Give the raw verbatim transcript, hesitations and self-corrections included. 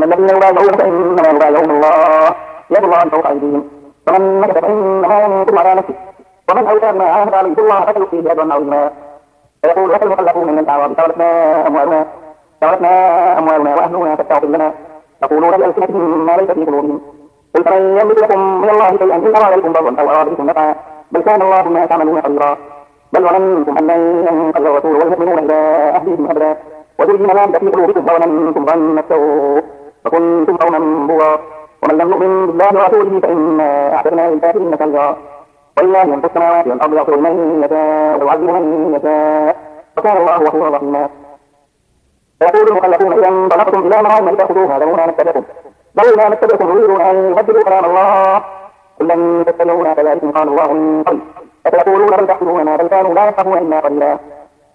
الذين يبايعونك إنما يبايعون الله يد الله فوق أيديهم فمن نكث فإنما ينكث على نفسه ومن أوفى بما عاهد عليه الله فسيؤتيه أجرا عظيما فيقول لك المخلفون من الأعراب شغلتنا أموالنا شغلتنا أموالنا وأهلنا فاستغفر لنا يقولون بألسنتهم ما ليس في قلوبهم قل فمن يملك لكم من الله شيئا إن أراد لكم ضرا أو أراد بكم نفعا بل كان الله بما تعملون خبيرا بل ظننتم أن لن ينقلب الرسول والمؤمنون إلى أهليهم أبدا وزين ذلك في قلوبكم وظننتم ظن السوء وكنتم قوما بورا ومن لم يؤمن بالله ورسوله فإنا أعتدنا للكافرين سعيرا ولله من في السماوات والأرض يغفر من يشاء ويعذب من يشاء وكان الله غفورا رحيما فيقول المخلفون إذا انطلقتم إلى مغانم لتأخذوها ذرونا نتبعكم ذرونا نتبعكم يريدون أن يبدلوا كلام الله قل لن تتبعونا كذلك قال الله من قبل فسيقولون بل تحسبوننا بل كانوا لا يفقهون إلا قليلا